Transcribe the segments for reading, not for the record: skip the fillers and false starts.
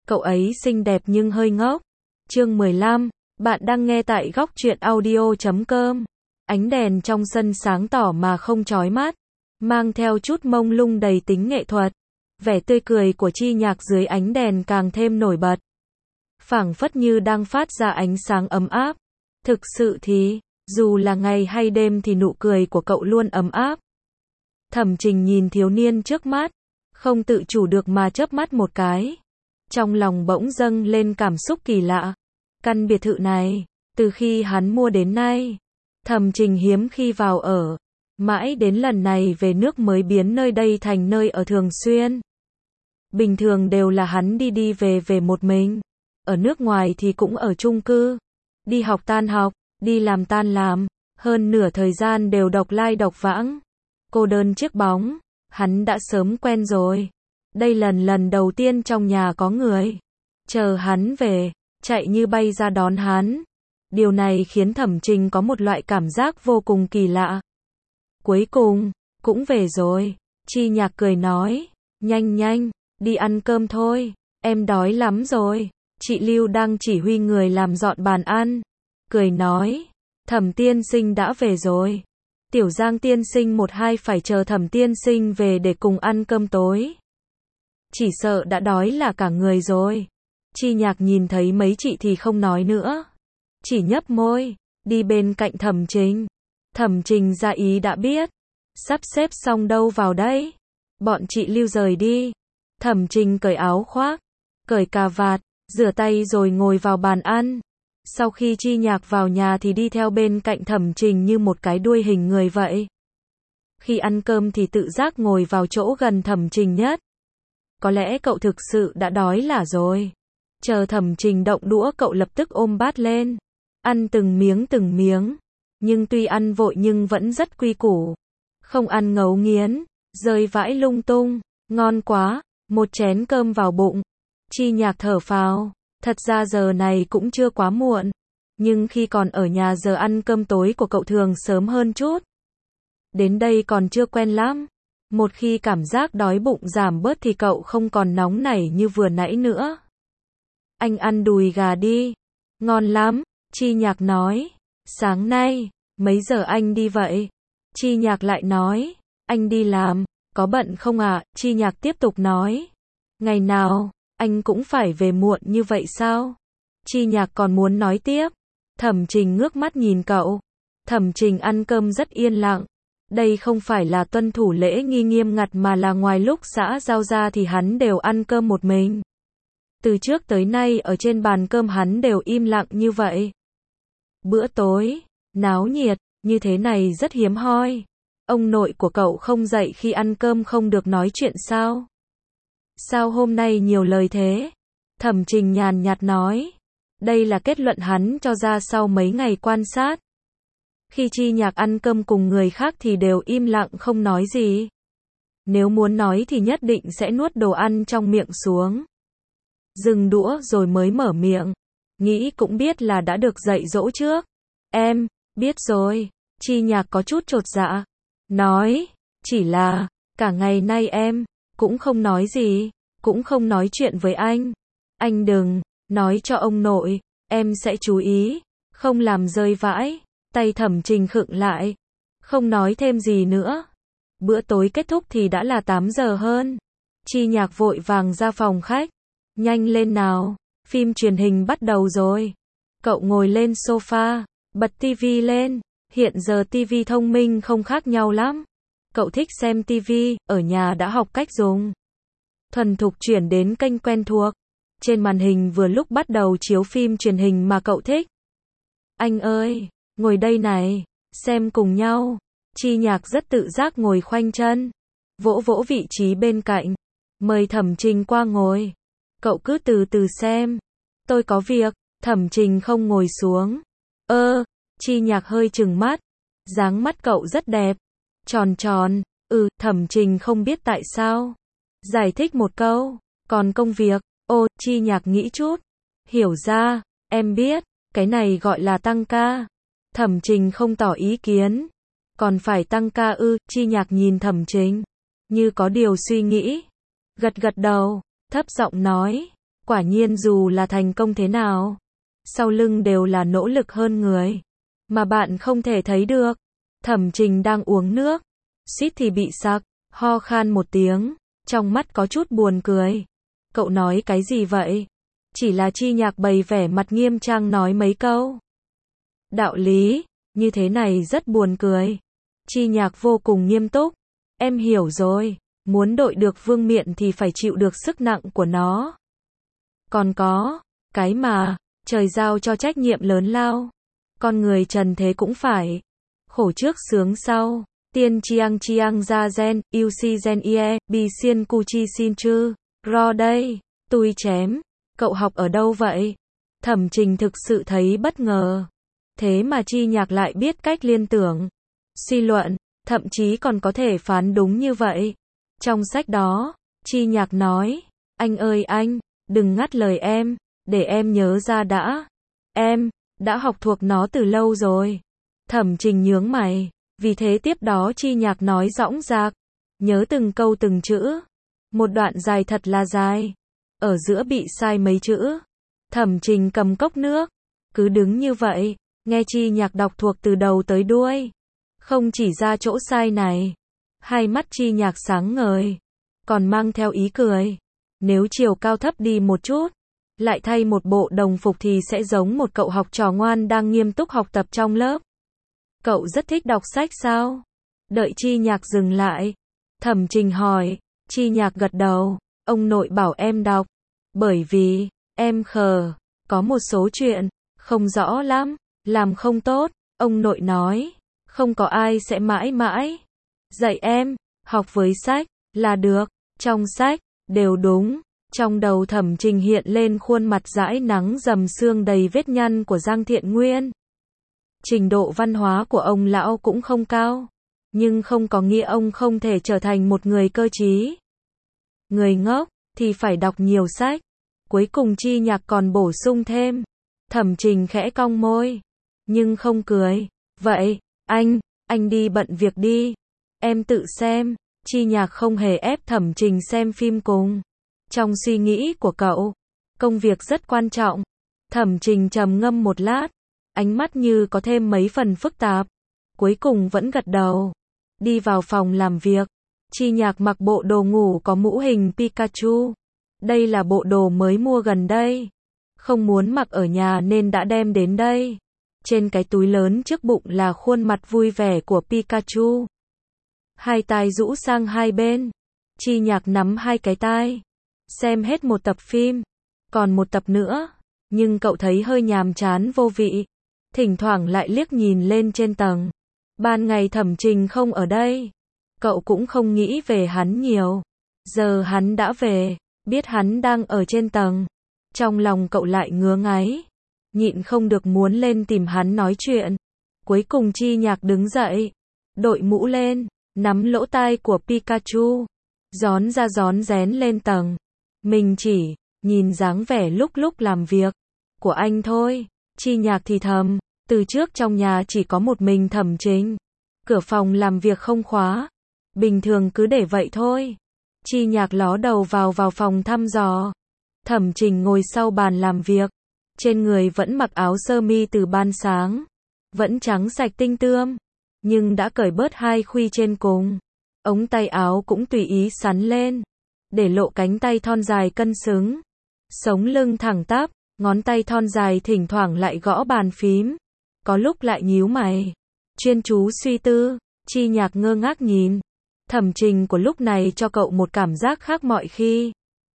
Cậu ấy xinh đẹp nhưng hơi ngốc. Chương 15, bạn đang nghe tại góc truyện audio.com. Ánh đèn trong sân sáng tỏ mà không chói mắt, mang theo chút mông lung đầy tính nghệ thuật. Vẻ tươi cười của Chi Nhạc dưới ánh đèn càng thêm nổi bật, phảng phất như đang phát ra ánh sáng ấm áp. Thực sự thì, dù là ngày hay đêm thì nụ cười của cậu luôn ấm áp. Thẩm Trình nhìn thiếu niên trước mắt, không tự chủ được mà chớp mắt một cái. Trong lòng bỗng dâng lên cảm xúc kỳ lạ. Căn biệt thự này, từ khi hắn mua đến nay, Thẩm Trình hiếm khi vào ở. Mãi đến lần này về nước mới biến nơi đây thành nơi ở thường xuyên. Bình thường đều là hắn đi đi về về một mình. Ở nước ngoài thì cũng ở chung cư. Đi học tan học, đi làm tan làm. Hơn nửa thời gian đều độc lai độc vãng. Cô đơn chiếc bóng, hắn đã sớm quen rồi. Đây lần đầu tiên trong nhà có người. Chờ hắn về, chạy như bay ra đón hắn. Điều này khiến Thẩm Trình có một loại cảm giác vô cùng kỳ lạ. Cuối cùng, cũng về rồi. Chi Nhạc cười nói, nhanh, đi ăn cơm thôi, em đói lắm rồi. Chị Lưu đang chỉ huy người làm dọn bàn ăn. Cười nói, Thẩm tiên sinh đã về rồi. Tiểu Giang tiên sinh một hai phải chờ Thẩm tiên sinh về để cùng ăn cơm tối. Chỉ sợ đã đói là cả người rồi. Chi Nhạc nhìn thấy mấy chị thì không nói nữa. Chỉ nhấp môi, đi bên cạnh Thẩm Trình. Thẩm Trình ra ý đã biết. Sắp xếp xong đâu vào đây. Bọn chị Lưu rời đi. Thẩm Trình cởi áo khoác, cởi cà vạt, rửa tay rồi ngồi vào bàn ăn. Sau khi Chi Nhạc vào nhà thì đi theo bên cạnh Thẩm Trình như một cái đuôi hình người vậy. Khi ăn cơm thì tự giác ngồi vào chỗ gần Thẩm Trình nhất. Có lẽ cậu thực sự đã đói là rồi. Chờ Thẩm Trình động đũa cậu lập tức ôm bát lên. Ăn từng miếng. Nhưng tuy ăn vội nhưng vẫn rất quy củ. Không ăn ngấu nghiến, rơi vãi lung tung. Ngon quá, một chén cơm vào bụng. Chi Nhạc thở phào. Thật ra giờ này cũng chưa quá muộn. Nhưng khi còn ở nhà giờ ăn cơm tối của cậu thường sớm hơn chút. Đến đây còn chưa quen lắm. Một khi cảm giác đói bụng giảm bớt thì cậu không còn nóng nảy như vừa nãy nữa. Anh ăn đùi gà đi. Ngon lắm, Chi Nhạc nói. Sáng nay, mấy giờ anh đi vậy? Chi Nhạc lại nói. Anh đi làm, có bận không ạ? Chi Nhạc tiếp tục nói. Ngày nào, anh cũng phải về muộn như vậy sao? Chi Nhạc còn muốn nói tiếp. Thẩm Trình ngước mắt nhìn cậu. Thẩm Trình ăn cơm rất yên lặng. Đây không phải là tuân thủ lễ nghi nghiêm ngặt mà là ngoài lúc xã giao ra thì hắn đều ăn cơm một mình. Từ trước tới nay ở trên bàn cơm hắn đều im lặng như vậy. Bữa tối, náo nhiệt, như thế này rất hiếm hoi. Ông nội của cậu không dạy khi ăn cơm không được nói chuyện sao? Sao hôm nay nhiều lời thế? Thẩm Trình nhàn nhạt nói. Đây là kết luận hắn cho ra sau mấy ngày quan sát. Khi Chi Nhạc ăn cơm cùng người khác thì đều im lặng không nói gì. Nếu muốn nói thì nhất định sẽ nuốt đồ ăn trong miệng xuống. Dừng đũa rồi mới mở miệng. Nghĩ cũng biết là đã được dạy dỗ trước. Em, biết rồi. Chi Nhạc có chút chột dạ. Nói, chỉ là, cả ngày nay em, cũng không nói gì, cũng không nói chuyện với anh. Anh đừng, nói cho ông nội, em sẽ chú ý, không làm rơi vãi. Tay Thẩm Trình khựng lại, không nói thêm gì nữa. Bữa tối kết thúc thì đã là 8 giờ hơn. Chi Nhạc vội vàng ra phòng khách. Nhanh lên nào, phim truyền hình bắt đầu rồi. Cậu ngồi lên sofa, bật tivi lên. Hiện giờ tivi thông minh không khác nhau lắm. Cậu thích xem tivi, ở nhà đã học cách dùng. Thuần thục chuyển đến kênh quen thuộc. Trên màn hình vừa lúc bắt đầu chiếu phim truyền hình mà cậu thích. Anh ơi, ngồi đây này, xem cùng nhau. Chi Nhạc rất tự giác ngồi khoanh chân, vỗ vỗ vị trí bên cạnh. Mời Thẩm Trình qua ngồi. Cậu cứ từ từ xem. Tôi có việc. Thẩm Trình không ngồi xuống. Chi Nhạc hơi trừng mắt. Dáng mắt cậu rất đẹp. Tròn. Thẩm Trình không biết tại sao. Giải thích một câu. Còn công việc. Chi Nhạc nghĩ chút. Hiểu ra, em biết, cái này gọi là tăng ca. Thẩm Trình không tỏ ý kiến. Còn phải tăng ca ư? Chi Nhạc nhìn Thẩm Trình, như có điều suy nghĩ. Gật đầu, thấp giọng nói. Quả nhiên dù là thành công thế nào, sau lưng đều là nỗ lực hơn người, mà bạn không thể thấy được. Thẩm Trình đang uống nước, suýt thì bị sặc, ho khan một tiếng, trong mắt có chút buồn cười. Cậu nói cái gì vậy? Chỉ là Chi Nhạc bày vẻ mặt nghiêm trang nói mấy câu. Đạo lý, như thế này rất buồn cười. Chi Nhạc vô cùng nghiêm túc. Em hiểu rồi, muốn đội được vương miện thì phải chịu được sức nặng của nó. Còn có, cái mà, trời giao cho trách nhiệm lớn lao. Con người trần thế cũng phải. Khổ trước sướng sau. Tiên chiang ra gen, yêu si gen ie, bi xiên cu chi xin chư. Ro đây, tui chém. Cậu học ở đâu vậy? Thẩm Trình thực sự thấy bất ngờ. Thế mà Chi Nhạc lại biết cách liên tưởng, suy luận, thậm chí còn có thể phán đúng như vậy. Trong sách đó, Chi Nhạc nói, anh ơi anh, đừng ngắt lời em, để em nhớ ra đã. Em, đã học thuộc nó từ lâu rồi. Thẩm Trình nhướng mày, vì thế tiếp đó Chi Nhạc nói dõng dạc, nhớ từng câu từng chữ. Một đoạn dài thật là dài. Ở giữa bị sai mấy chữ. Thẩm Trình cầm cốc nước, cứ đứng như vậy, nghe Chi Nhạc đọc thuộc từ đầu tới đuôi. Không chỉ ra chỗ sai này. Hai mắt Chi Nhạc sáng ngời, còn mang theo ý cười. Nếu chiều cao thấp đi một chút, lại thay một bộ đồng phục thì sẽ giống một cậu học trò ngoan đang nghiêm túc học tập trong lớp. Cậu rất thích đọc sách sao? Đợi Chi Nhạc dừng lại, Thẩm Trình hỏi. Chi Nhạc gật đầu, ông nội bảo em đọc, bởi vì, em khờ, có một số chuyện, không rõ lắm, làm không tốt, ông nội nói, không có ai sẽ mãi mãi dạy em, học với sách, là được, trong sách, đều đúng. Trong đầu Thẩm Trình hiện lên khuôn mặt dãi nắng dầm sương đầy vết nhăn của Giang Thiện Nguyên. Trình độ văn hóa của ông lão cũng không cao, nhưng không có nghĩa ông không thể trở thành một người cơ trí. Người ngốc, thì phải đọc nhiều sách. Cuối cùng Chi Nhạc còn bổ sung thêm. Thẩm Trình khẽ cong môi, nhưng không cười. Vậy, anh đi bận việc đi. Em tự xem. Chi Nhạc không hề ép Thẩm Trình xem phim cùng. Trong suy nghĩ của cậu, công việc rất quan trọng. Thẩm Trình trầm ngâm một lát, ánh mắt như có thêm mấy phần phức tạp. Cuối cùng vẫn gật đầu. Đi vào phòng làm việc. Chi Nhạc mặc bộ đồ ngủ có mũ hình Pikachu. Đây là bộ đồ mới mua gần đây. Không muốn mặc ở nhà nên đã đem đến đây. Trên cái túi lớn trước bụng là khuôn mặt vui vẻ của Pikachu. Hai tai rũ sang hai bên. Chi Nhạc nắm hai cái tai. Xem hết một tập phim. Còn một tập nữa. Nhưng cậu thấy hơi nhàm chán vô vị. Thỉnh thoảng lại liếc nhìn lên trên tầng. Ban ngày Thẩm Trình không ở đây. Cậu cũng không nghĩ về hắn nhiều. Giờ hắn đã về, biết hắn đang ở trên tầng. Trong lòng cậu lại ngứa ngáy. Nhịn không được muốn lên tìm hắn nói chuyện. Cuối cùng Chi Nhạc đứng dậy. Đội mũ lên, nắm lỗ tai của Pikachu. Rón ra rón rén lên tầng. Mình chỉ, nhìn dáng vẻ lúc lúc làm việc. Của anh thôi. Chi Nhạc thì thầm. Từ trước trong nhà chỉ có một mình Thẩm Trình. Cửa phòng làm việc không khóa. Bình thường cứ để vậy thôi. Chi Nhạc ló đầu vào phòng thăm dò. Thẩm Trình ngồi sau bàn làm việc. Trên người vẫn mặc áo sơ mi từ ban sáng. Vẫn trắng sạch tinh tươm. Nhưng đã cởi bớt hai khuy trên cùng. Ống tay áo cũng tùy ý sắn lên. Để lộ cánh tay thon dài cân xứng. Sống lưng thẳng tắp. Ngón tay thon dài thỉnh thoảng lại gõ bàn phím. Có lúc lại nhíu mày. Chuyên chú suy tư. Chi Nhạc ngơ ngác nhìn. Thẩm Trình của lúc này cho cậu một cảm giác khác mọi khi.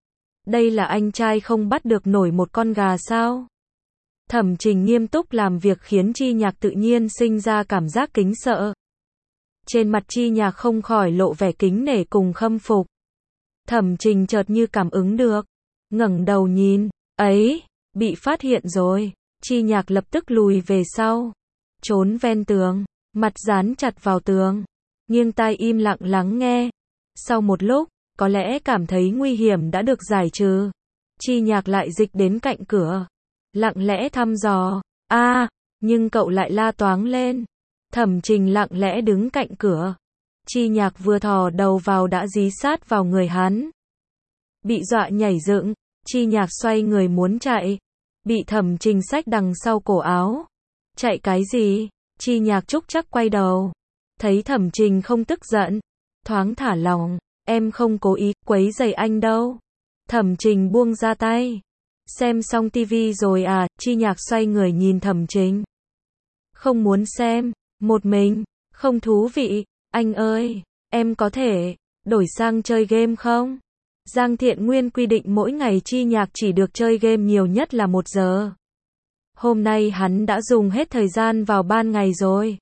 Đây là anh trai không bắt được nổi một con gà sao? Thẩm Trình nghiêm túc làm việc khiến Chi Nhạc tự nhiên sinh ra cảm giác kính sợ. Trên mặt Chi Nhạc không khỏi lộ vẻ kính nể cùng khâm phục. Thẩm Trình chợt như cảm ứng được. Ngẩng đầu nhìn. Ấy, bị phát hiện rồi. Chi Nhạc lập tức lùi về sau. Trốn ven tường. Mặt dán chặt vào tường. Nghiêng tai im lặng lắng nghe. Sau một lúc, có lẽ cảm thấy nguy hiểm đã được giải trừ. Chi Nhạc lại dịch đến cạnh cửa. Lặng lẽ thăm dò. Nhưng cậu lại la toáng lên. Thẩm Trình lặng lẽ đứng cạnh cửa. Chi Nhạc vừa thò đầu vào đã dí sát vào người hắn. Bị dọa nhảy dựng. Chi Nhạc xoay người muốn chạy, bị Thẩm Trình xách đằng sau cổ áo. Chạy cái gì? Chi Nhạc Trúc chắc quay đầu, thấy Thẩm Trình không tức giận, thoáng thả lỏng, em không cố ý quấy rầy anh đâu. Thẩm Trình buông ra tay. Xem xong tivi rồi à? Chi Nhạc xoay người nhìn Thẩm Trình. Không muốn xem, một mình, không thú vị. Anh ơi, em có thể đổi sang chơi game không? Giang Thiện Nguyên quy định mỗi ngày Chi Nhạc chỉ được chơi game nhiều nhất là 1 giờ. Hôm nay hắn đã dùng hết thời gian vào ban ngày rồi.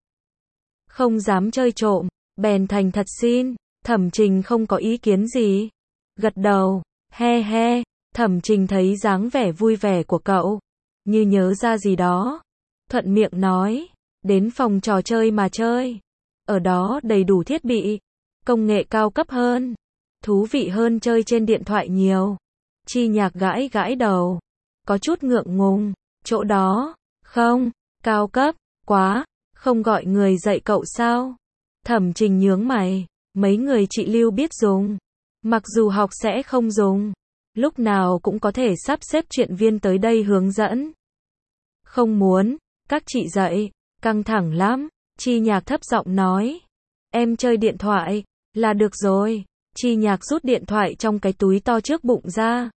Không dám chơi trộm, bèn thành thật xin. Thẩm Trình không có ý kiến gì. Gật đầu, he he. Thẩm Trình thấy dáng vẻ vui vẻ của cậu, như nhớ ra gì đó. Thuận miệng nói, đến phòng trò chơi mà chơi. Ở đó đầy đủ thiết bị, công nghệ cao cấp hơn, thú vị hơn chơi trên điện thoại nhiều. Chi Nhạc gãi gãi đầu, có chút ngượng ngùng. Chỗ đó, không, cao cấp, quá, không gọi người dạy cậu sao? Thẩm Trình nhướng mày, mấy người chị Lưu biết dùng. Mặc dù học sẽ không dùng, lúc nào cũng có thể sắp xếp chuyện viên tới đây hướng dẫn. Không muốn, các chị dạy, căng thẳng lắm. Chi Nhạc thấp giọng nói. Em chơi điện thoại, là được rồi. Chi Nhạc rút điện thoại trong cái túi to trước bụng ra.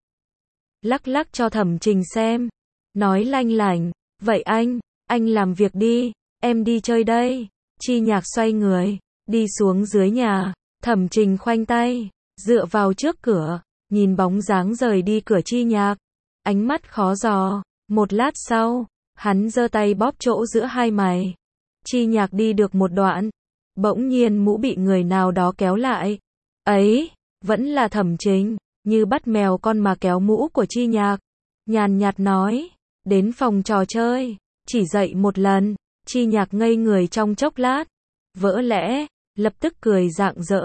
Lắc lắc cho Thẩm Trình xem. Nói lanh lảnh, vậy anh làm việc đi, em đi chơi đây. Chi Nhạc xoay người, đi xuống dưới nhà. Thẩm Trình khoanh tay, dựa vào trước cửa, nhìn bóng dáng rời đi cửa Chi Nhạc. Ánh mắt khó dò, một lát sau, hắn giơ tay bóp chỗ giữa hai mày. Chi Nhạc đi được một đoạn, bỗng nhiên mũ bị người nào đó kéo lại. Ấy, vẫn là Thẩm Trình, như bắt mèo con mà kéo mũ của Chi Nhạc. Nhàn nhạt nói, đến phòng trò chơi, chỉ dạy một lần. Chi Nhạc ngây người trong chốc lát, vỡ lẽ, lập tức cười rạng rỡ,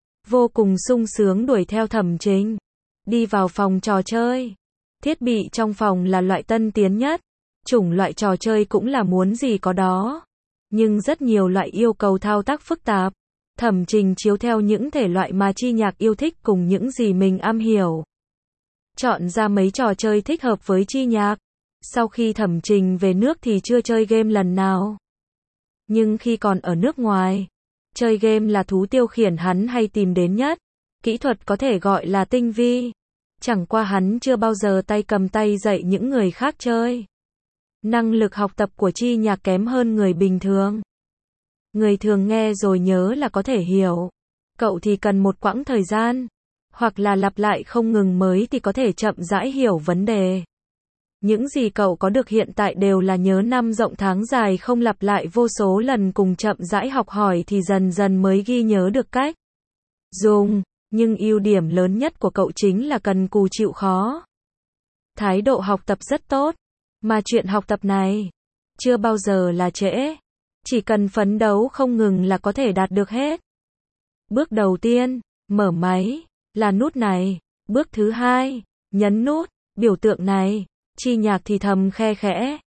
vô cùng sung sướng đuổi theo Thẩm Trình, đi vào phòng trò chơi. Thiết bị trong phòng là loại tân tiến nhất, chủng loại trò chơi cũng là muốn gì có đó, nhưng rất nhiều loại yêu cầu thao tác phức tạp. Thẩm Trình chiếu theo những thể loại mà Chi Nhạc yêu thích cùng những gì mình am hiểu, chọn ra mấy trò chơi thích hợp với Chi Nhạc. Sau khi Thẩm Trình về nước thì chưa chơi game lần nào, nhưng khi còn ở nước ngoài, chơi game là thú tiêu khiển hắn hay tìm đến nhất. Kỹ thuật có thể gọi là tinh vi, chẳng qua hắn chưa bao giờ tay cầm tay dạy những người khác chơi. Năng lực học tập của Chi Nhạc kém hơn người bình thường. Người thường nghe rồi nhớ là có thể hiểu, cậu thì cần một quãng thời gian, hoặc là lặp lại không ngừng mới thì có thể chậm rãi hiểu vấn đề. Những gì cậu có được hiện tại đều là nhớ năm rộng tháng dài không lặp lại vô số lần cùng chậm rãi học hỏi thì dần dần mới ghi nhớ được cách dùng, nhưng ưu điểm lớn nhất của cậu chính là cần cù chịu khó. Thái độ học tập rất tốt, mà chuyện học tập này chưa bao giờ là trễ, chỉ cần phấn đấu không ngừng là có thể đạt được hết. Bước đầu tiên, mở máy, là nút này. Bước thứ hai, nhấn nút, biểu tượng này. Chi Nhạc thì thầm khe khẽ.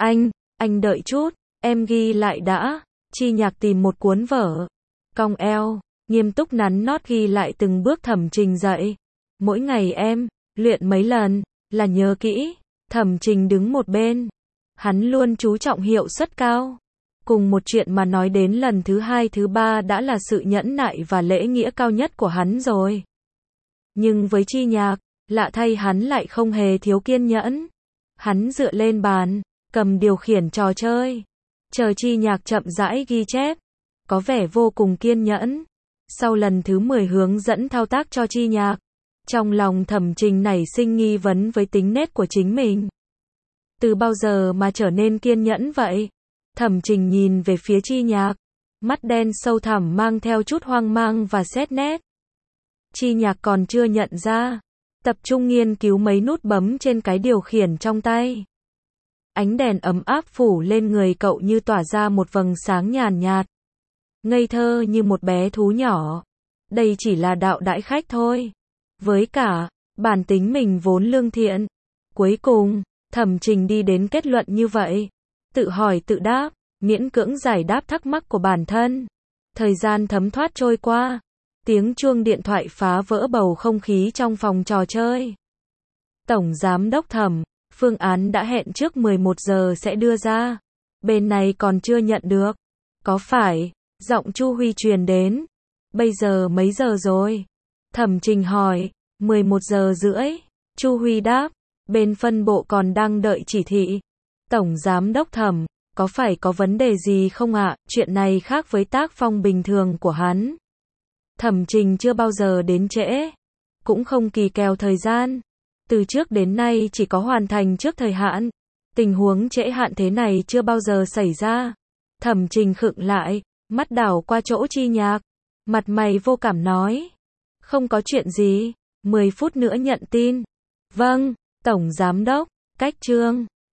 Anh đợi chút, em ghi lại đã. Chi Nhạc tìm một cuốn vở, cong eo, nghiêm túc nắn nót ghi lại từng bước Thẩm Trình dạy. Mỗi ngày em luyện mấy lần là nhớ kỹ. Thẩm Trình đứng một bên, hắn luôn chú trọng hiệu suất cao. Cùng một chuyện mà nói đến lần thứ hai thứ ba đã là sự nhẫn nại và lễ nghĩa cao nhất của hắn rồi. Nhưng với Chi Nhạc, lạ thay hắn lại không hề thiếu kiên nhẫn. Hắn dựa lên bàn, cầm điều khiển trò chơi, chờ Chi Nhạc chậm rãi ghi chép, có vẻ vô cùng kiên nhẫn. Sau lần thứ 10 hướng dẫn thao tác cho Chi Nhạc, trong lòng Thẩm Trình nảy sinh nghi vấn với tính nết của chính mình. Từ bao giờ mà trở nên kiên nhẫn vậy? Thẩm Trình nhìn về phía Chi Nhạc, mắt đen sâu thẳm mang theo chút hoang mang và xét nét. Chi Nhạc còn chưa nhận ra, tập trung nghiên cứu mấy nút bấm trên cái điều khiển trong tay. Ánh đèn ấm áp phủ lên người cậu như tỏa ra một vầng sáng nhàn nhạt, ngây thơ như một bé thú nhỏ. Đây chỉ là đạo đãi khách thôi. Với cả, bản tính mình vốn lương thiện. Cuối cùng, Thẩm Trình đi đến kết luận như vậy. Tự hỏi tự đáp, miễn cưỡng giải đáp thắc mắc của bản thân. Thời gian thấm thoát trôi qua. Tiếng chuông điện thoại phá vỡ bầu không khí trong phòng trò chơi. Tổng Giám đốc Thẩm, phương án đã hẹn trước 11 giờ sẽ đưa ra. Bên này còn chưa nhận được. Có phải? Giọng Chu Huy truyền đến. Bây giờ mấy giờ rồi? Thẩm Trình hỏi. 11 giờ rưỡi. Chu Huy đáp. Bên phân bộ còn đang đợi chỉ thị. Tổng Giám đốc Thẩm, có phải có vấn đề gì không ạ? Chuyện này khác với tác phong bình thường của hắn. Thẩm Trình chưa bao giờ đến trễ, cũng không kỳ kèo thời gian. Từ trước đến nay chỉ có hoàn thành trước thời hạn. Tình huống trễ hạn thế này chưa bao giờ xảy ra. Thẩm Trình khựng lại, mắt đảo qua chỗ Chi Nhạc. Mặt mày vô cảm nói. Không có chuyện gì, 10 phút nữa nhận tin. Vâng, Tổng Giám đốc, cách chương.